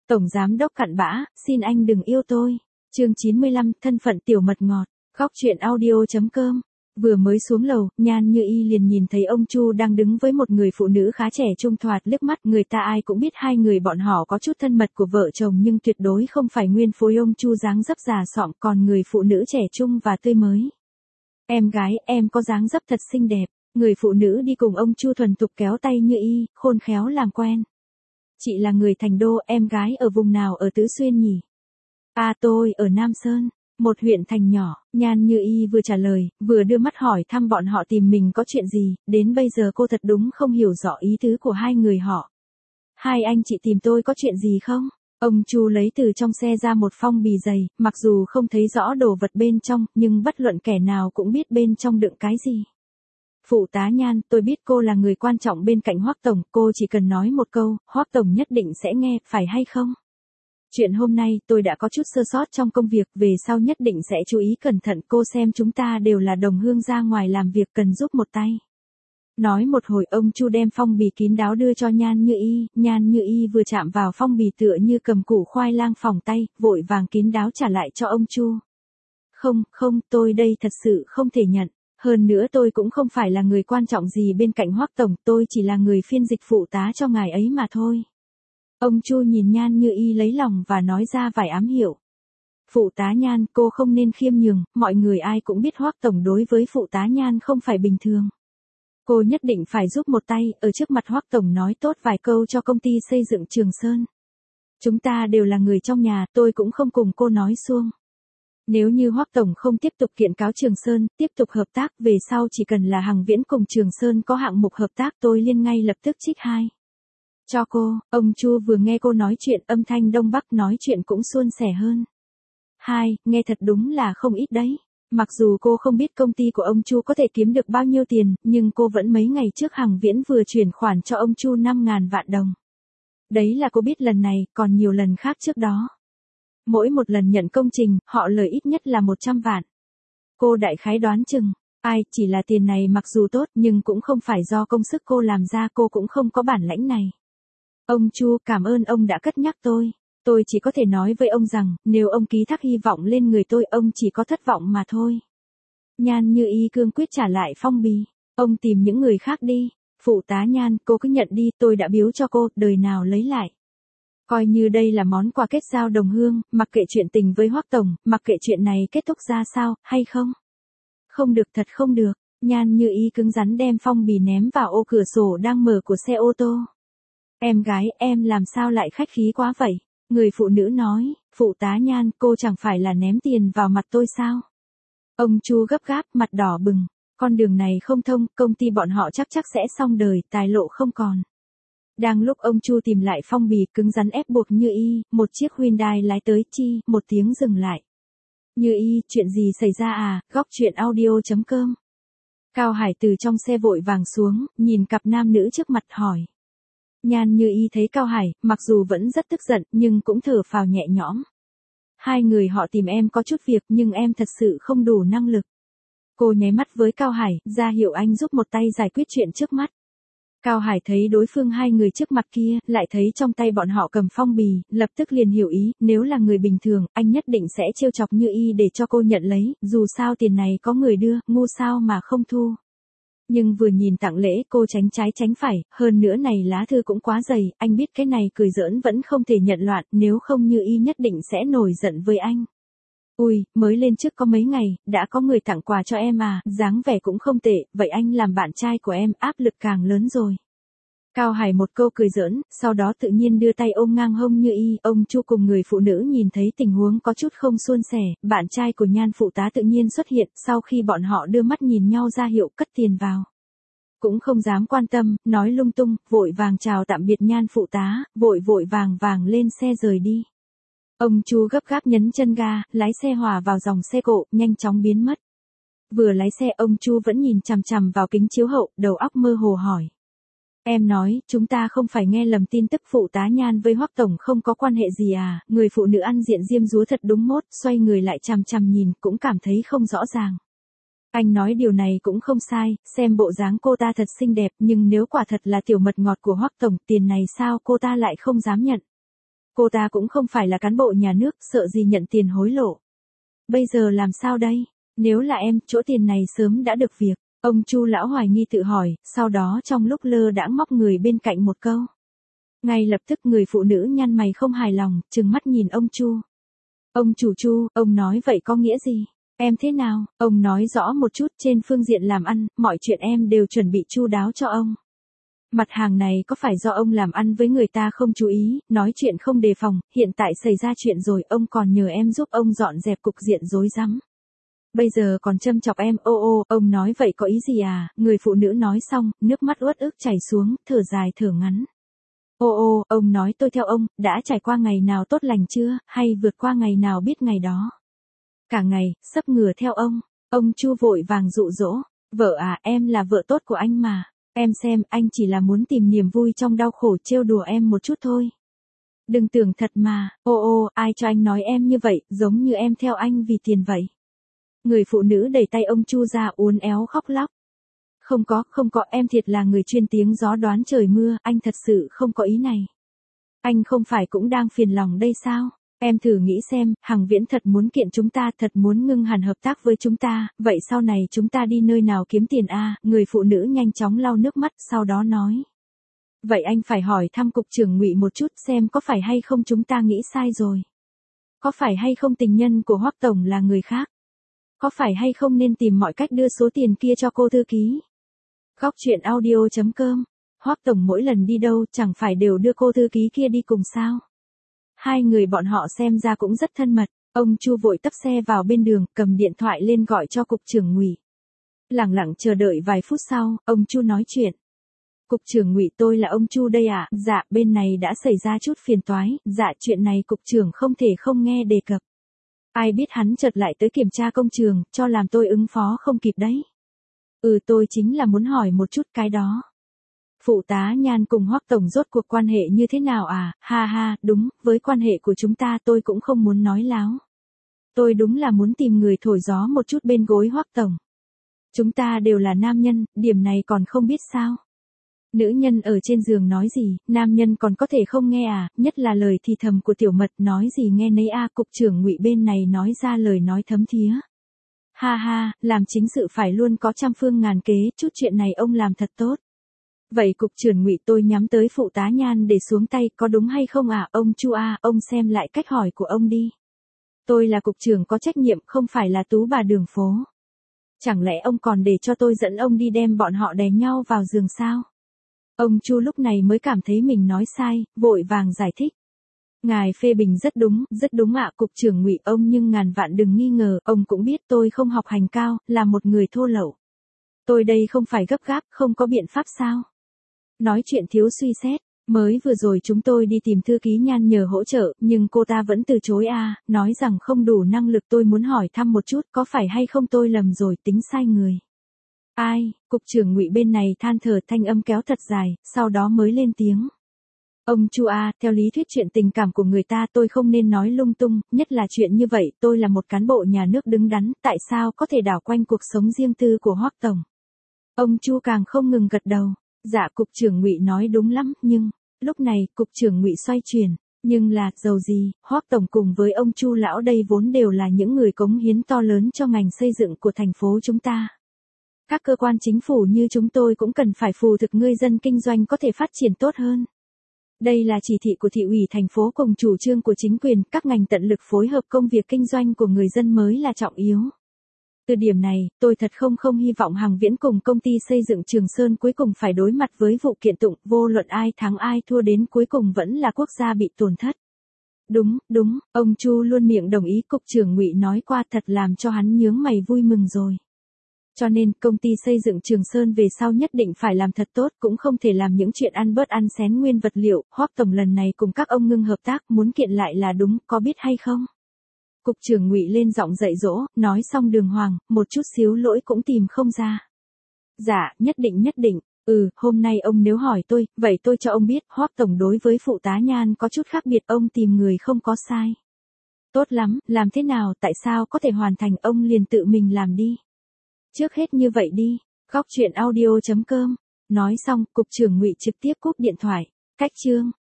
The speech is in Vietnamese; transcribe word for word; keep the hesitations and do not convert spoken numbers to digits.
Tổng giám đốc cặn bã, xin anh đừng yêu tôi. Chương chín mươi lăm, thân phận tiểu mật ngọt. Góc truyện audio chấm com. Vừa mới xuống lầu, Nhan Như Y liền nhìn thấy ông Chu đang đứng với một người phụ nữ khá trẻ trung, thoạt liếc mắt người ta ai cũng biết hai người bọn họ có chút thân mật của vợ chồng, nhưng tuyệt đối không phải nguyên phối. Ông Chu dáng dấp già sọm, còn người phụ nữ trẻ trung và tươi mới. Em gái, em có dáng dấp thật xinh đẹp. Người phụ nữ đi cùng ông Chu thuần thục kéo tay Như Y, khôn khéo làm quen. Chị là người Thành Đô, em gái ở vùng nào ở Tứ Xuyên nhỉ? À tôi ở Nam Sơn, một huyện thành nhỏ. Nhan Như Y vừa trả lời, vừa đưa mắt hỏi thăm bọn họ tìm mình có chuyện gì, đến bây giờ cô thật đúng không hiểu rõ ý tứ của hai người họ. Hai anh chị tìm tôi có chuyện gì không? Ông Chu lấy từ trong xe ra một phong bì dày, mặc dù không thấy rõ đồ vật bên trong, nhưng bất luận kẻ nào cũng biết bên trong đựng cái gì. Phụ tá Nhan, tôi biết cô là người quan trọng bên cạnh Hoắc Tổng, cô chỉ cần nói một câu, Hoắc Tổng nhất định sẽ nghe, phải hay không? Chuyện hôm nay tôi đã có chút sơ sót trong công việc, về sau nhất định sẽ chú ý cẩn thận. Cô xem chúng ta đều là đồng hương, ra ngoài làm việc cần giúp một tay. Nói một hồi, ông Chu đem phong bì kín đáo đưa cho Nhan Như Y. Nhan Như Y vừa chạm vào phong bì tựa như cầm củ khoai lang phỏng tay, vội vàng kín đáo trả lại cho ông Chu. Không, không, tôi đây thật sự không thể nhận. Hơn nữa tôi cũng không phải là người quan trọng gì bên cạnh Hoắc Tổng, tôi chỉ là người phiên dịch phụ tá cho ngài ấy mà thôi. Ông Chu nhìn Nhan Như Y lấy lòng và nói ra vài ám hiệu. Phụ tá Nhan, cô không nên khiêm nhường, mọi người ai cũng biết Hoắc Tổng đối với phụ tá Nhan không phải bình thường. Cô nhất định phải giúp một tay, ở trước mặt Hoắc Tổng nói tốt vài câu cho công ty xây dựng Trường Sơn. Chúng ta đều là người trong nhà, tôi cũng không cùng cô nói suông. Nếu như Hoắc Tổng không tiếp tục kiện cáo Trường Sơn, tiếp tục hợp tác, về sau chỉ cần là Hằng Viễn cùng Trường Sơn có hạng mục hợp tác, tôi liên ngay lập tức trích hai. Cho cô. Ông Chu vừa nghe cô nói chuyện, âm thanh Đông Bắc nói chuyện cũng suôn sẻ hơn. Hai, nghe thật đúng là không ít đấy. Mặc dù cô không biết công ty của ông Chu có thể kiếm được bao nhiêu tiền, nhưng cô vẫn mấy ngày trước Hằng Viễn vừa chuyển khoản cho ông Chu năm ngàn vạn đồng. Đấy là cô biết lần này, còn nhiều lần khác trước đó. Mỗi một lần nhận công trình, họ lời ít nhất là một trăm vạn. Cô đại khái đoán chừng, ai, chỉ là tiền này mặc dù tốt nhưng cũng không phải do công sức cô làm ra, cô cũng không có bản lãnh này. Ông Chu, cảm ơn ông đã cất nhắc tôi. Tôi chỉ có thể nói với ông rằng, nếu ông ký thác hy vọng lên người tôi, ông chỉ có thất vọng mà thôi. Nhan Như Y cương quyết trả lại phong bì. Ông tìm những người khác đi. Phụ tá Nhan, cô cứ nhận đi, tôi đã biếu cho cô, đời nào lấy lại. Coi như đây là món quà kết giao đồng hương, mặc kệ chuyện tình với Hoắc Tổng, mặc kệ chuyện này kết thúc ra sao, hay không? Không được, thật không được. Nhan Như Y cứng rắn đem phong bì ném vào ô cửa sổ đang mở của xe ô tô. Em gái, em làm sao lại khách khí quá vậy? Người phụ nữ nói, phụ tá Nhan, cô chẳng phải là ném tiền vào mặt tôi sao? Ông Chu gấp gáp, mặt đỏ bừng. Con đường này không thông, công ty bọn họ chắc chắc sẽ xong đời, tài lộ không còn. Đang lúc ông Chu tìm lại phong bì, cứng rắn ép buộc Như Y, một chiếc Hyundai lái tới, chi, một tiếng dừng lại. Như Y, chuyện gì xảy ra à? Góc truyện audio chấm com. Cao Hải từ trong xe vội vàng xuống, nhìn cặp nam nữ trước mặt hỏi. Nhan Như Y thấy Cao Hải, mặc dù vẫn rất tức giận, nhưng cũng thở phào nhẹ nhõm. Hai người họ tìm em có chút việc, nhưng em thật sự không đủ năng lực. Cô nháy mắt với Cao Hải, ra hiệu anh giúp một tay giải quyết chuyện trước mắt. Cao Hải thấy đối phương hai người trước mặt kia, lại thấy trong tay bọn họ cầm phong bì, lập tức liền hiểu ý, nếu là người bình thường, anh nhất định sẽ trêu chọc Như Y để cho cô nhận lấy, dù sao tiền này có người đưa, ngu sao mà không thu. Nhưng vừa nhìn tặng lễ, cô tránh trái tránh phải, hơn nữa này lá thư cũng quá dày, anh biết cái này cười giỡn vẫn không thể nhận loạn, nếu không Như Y nhất định sẽ nổi giận với anh. Ui, mới lên trước có mấy ngày, đã có người tặng quà cho em à, dáng vẻ cũng không tệ, vậy anh làm bạn trai của em, áp lực càng lớn rồi. Cao Hải một câu cười giỡn, sau đó tự nhiên đưa tay ôm ngang hông Như Y, ông Chu cùng người phụ nữ nhìn thấy tình huống có chút không suôn sẻ, bạn trai của Nhan phụ tá tự nhiên xuất hiện, sau khi bọn họ đưa mắt nhìn nhau ra hiệu cất tiền vào. Cũng không dám quan tâm, nói lung tung, vội vàng chào tạm biệt Nhan phụ tá, vội vội vàng vàng lên xe rời đi. Ông Chu gấp gáp nhấn chân ga, lái xe hòa vào dòng xe cộ, nhanh chóng biến mất. Vừa lái xe, ông Chu vẫn nhìn chằm chằm vào kính chiếu hậu, đầu óc mơ hồ hỏi. Em nói, chúng ta không phải nghe lầm tin tức phụ tá Nhan với Hoắc Tổng không có quan hệ gì à? Người phụ nữ ăn diện diêm dúa thật đúng mốt, xoay người lại chằm chằm nhìn, cũng cảm thấy không rõ ràng. Anh nói điều này cũng không sai, xem bộ dáng cô ta thật xinh đẹp, nhưng nếu quả thật là tiểu mật ngọt của Hoắc Tổng, tiền này sao cô ta lại không dám nhận? cô ta cũng không phải là cán bộ nhà nước, sợ gì nhận tiền hối lộ. Bây giờ làm sao đây? Nếu là em, chỗ tiền này sớm đã được việc. Ông Chu lão hoài nghi tự hỏi, sau đó trong lúc lơ đãng móc người bên cạnh một câu. Ngay lập tức người phụ nữ nhăn mày không hài lòng, trừng mắt nhìn ông Chu. Ông chủ Chu, ông nói vậy có nghĩa gì? Em thế nào? Ông nói rõ một chút, trên phương diện làm ăn, mọi chuyện em đều chuẩn bị chu đáo cho ông. Mặt hàng này có phải do ông làm ăn với người ta không chú ý, nói chuyện không đề phòng, hiện tại xảy ra chuyện rồi, ông còn nhờ em giúp ông dọn dẹp cục diện rối rắm. Bây giờ còn châm chọc em, ô ô, ông nói vậy có ý gì à? Người phụ nữ nói xong, nước mắt uất ức chảy xuống, thở dài thở ngắn. Ô ô, ông nói tôi theo ông, đã trải qua ngày nào tốt lành chưa, hay vượt qua ngày nào biết ngày đó. Cả ngày, sấp ngửa theo ông, ông Chu vội vàng dụ dỗ, vợ à, em là vợ tốt của anh mà, em xem, anh chỉ là muốn tìm niềm vui trong đau khổ, trêu đùa em một chút thôi. Đừng tưởng thật mà, ô ô, ai cho anh nói em như vậy, giống như em theo anh vì tiền vậy. Người phụ nữ đẩy tay ông Chu ra uốn éo khóc lóc. Không có, không có, em thiệt là người chuyên tiếng gió đoán trời mưa, anh thật sự không có ý này. Anh không phải cũng đang phiền lòng đây sao? Em thử nghĩ xem, Hằng Viễn thật muốn kiện chúng ta, thật muốn ngưng hẳn hợp tác với chúng ta, vậy sau này chúng ta đi nơi nào kiếm tiền a? Người phụ nữ nhanh chóng lau nước mắt, sau đó nói. Vậy anh phải hỏi thăm cục trưởng Ngụy một chút xem có phải hay không chúng ta nghĩ sai rồi. Có phải hay không tình nhân của Hoắc tổng là người khác? Có phải hay không nên tìm mọi cách đưa số tiền kia cho cô thư ký? Góc truyện audio chấm com. Hoắc tổng mỗi lần đi đâu chẳng phải đều đưa cô thư ký kia đi cùng sao? Hai người bọn họ xem ra cũng rất thân mật. Ông Chu vội tấp xe vào bên đường, cầm điện thoại lên gọi cho cục trưởng Ngụy. Lẳng lặng chờ đợi vài phút sau, ông Chu nói chuyện. Cục trưởng Ngụy, tôi là ông Chu đây ạ. À? Dạ, bên này đã xảy ra chút phiền toái. Dạ, chuyện này cục trưởng không thể không nghe đề cập. Ai biết hắn chợt lại tới kiểm tra công trường, cho làm tôi ứng phó không kịp đấy. Ừ, tôi chính là muốn hỏi một chút cái đó. Phụ tá Nhan cùng Hoắc tổng rốt cuộc quan hệ như thế nào à? Ha ha, đúng, với quan hệ của chúng ta tôi cũng không muốn nói láo. Tôi đúng là muốn tìm người thổi gió một chút bên gối Hoắc tổng. Chúng ta đều là nam nhân, điểm này còn không biết sao? Nữ nhân ở trên giường nói gì, nam nhân còn có thể không nghe à, nhất là lời thì thầm của Tiểu Mật, nói gì nghe nấy a. Cục trưởng Ngụy bên này nói ra lời nói thấm thía. Ha ha, làm chính sự phải luôn có trăm phương ngàn kế, chút chuyện này ông làm thật tốt. Vậy cục trưởng Ngụy, tôi nhắm tới phụ tá Nhan để xuống tay, có đúng hay không à? Ông Chu a, ông xem lại cách hỏi của ông đi. Tôi là cục trưởng có trách nhiệm, không phải là tú bà đường phố. Chẳng lẽ ông còn để cho tôi dẫn ông đi đem bọn họ đè nhau vào giường sao? Ông Chu lúc này mới cảm thấy mình nói sai, vội vàng giải thích. Ngài phê bình rất đúng, rất đúng ạ. Cục trưởng Ngụy, ông nhưng ngàn vạn đừng nghi ngờ, ông cũng biết tôi không học hành cao, là một người thô lậu. Tôi đây không phải gấp gáp, không có biện pháp sao? Nói chuyện thiếu suy xét, mới vừa rồi chúng tôi đi tìm thư ký Nhan nhờ hỗ trợ, nhưng cô ta vẫn từ chối a, à, nói rằng không đủ năng lực. Tôi muốn hỏi thăm một chút, có phải hay không tôi lầm rồi, tính sai người. Ai? Cục trưởng Ngụy bên này than thở, thanh âm kéo thật dài, sau đó mới lên tiếng. Ông Chu a, theo lý thuyết chuyện tình cảm của người ta tôi không nên nói lung tung, nhất là chuyện như vậy, tôi là một cán bộ nhà nước đứng đắn, tại sao có thể đảo quanh cuộc sống riêng tư của Hoắc tổng? Ông Chu càng không ngừng gật đầu. Dạ, cục trưởng Ngụy nói đúng lắm, nhưng lúc này cục trưởng Ngụy xoay chuyển, nhưng là dầu gì, Hoắc tổng cùng với ông Chu lão đây vốn đều là những người cống hiến to lớn cho ngành xây dựng của thành phố chúng ta. Các cơ quan chính phủ như chúng tôi cũng cần phải phù thực người dân kinh doanh có thể phát triển tốt hơn. Đây là chỉ thị của thị ủy thành phố cùng chủ trương của chính quyền, các ngành tận lực phối hợp công việc kinh doanh của người dân mới là trọng yếu. Từ điểm này, tôi thật không không hy vọng Hằng Viễn cùng công ty xây dựng Trường Sơn cuối cùng phải đối mặt với vụ kiện tụng, vô luận ai thắng ai thua đến cuối cùng vẫn là quốc gia bị tổn thất. Đúng, đúng, ông Chu luôn miệng đồng ý. Cục trưởng Ngụy nói qua thật làm cho hắn nhướng mày vui mừng rồi. Cho nên, công ty xây dựng Trường Sơn về sau nhất định phải làm thật tốt, cũng không thể làm những chuyện ăn bớt ăn xén nguyên vật liệu. Hoắc tổng lần này cùng các ông ngưng hợp tác, muốn kiện lại là đúng, có biết hay không? Cục trưởng Ngụy lên giọng dạy dỗ, nói xong đường hoàng, một chút xíu lỗi cũng tìm không ra. Dạ, nhất định nhất định, ừ, hôm nay ông nếu hỏi tôi, vậy tôi cho ông biết, Hoắc tổng đối với phụ tá Nhan có chút khác biệt, ông tìm người không có sai. Tốt lắm, làm thế nào, tại sao có thể hoàn thành, ông liền tự mình làm đi. Trước hết như vậy đi, góc truyện audio chấm com. Nói xong, cục trưởng Ngụy trực tiếp cúp điện thoại, cách chương.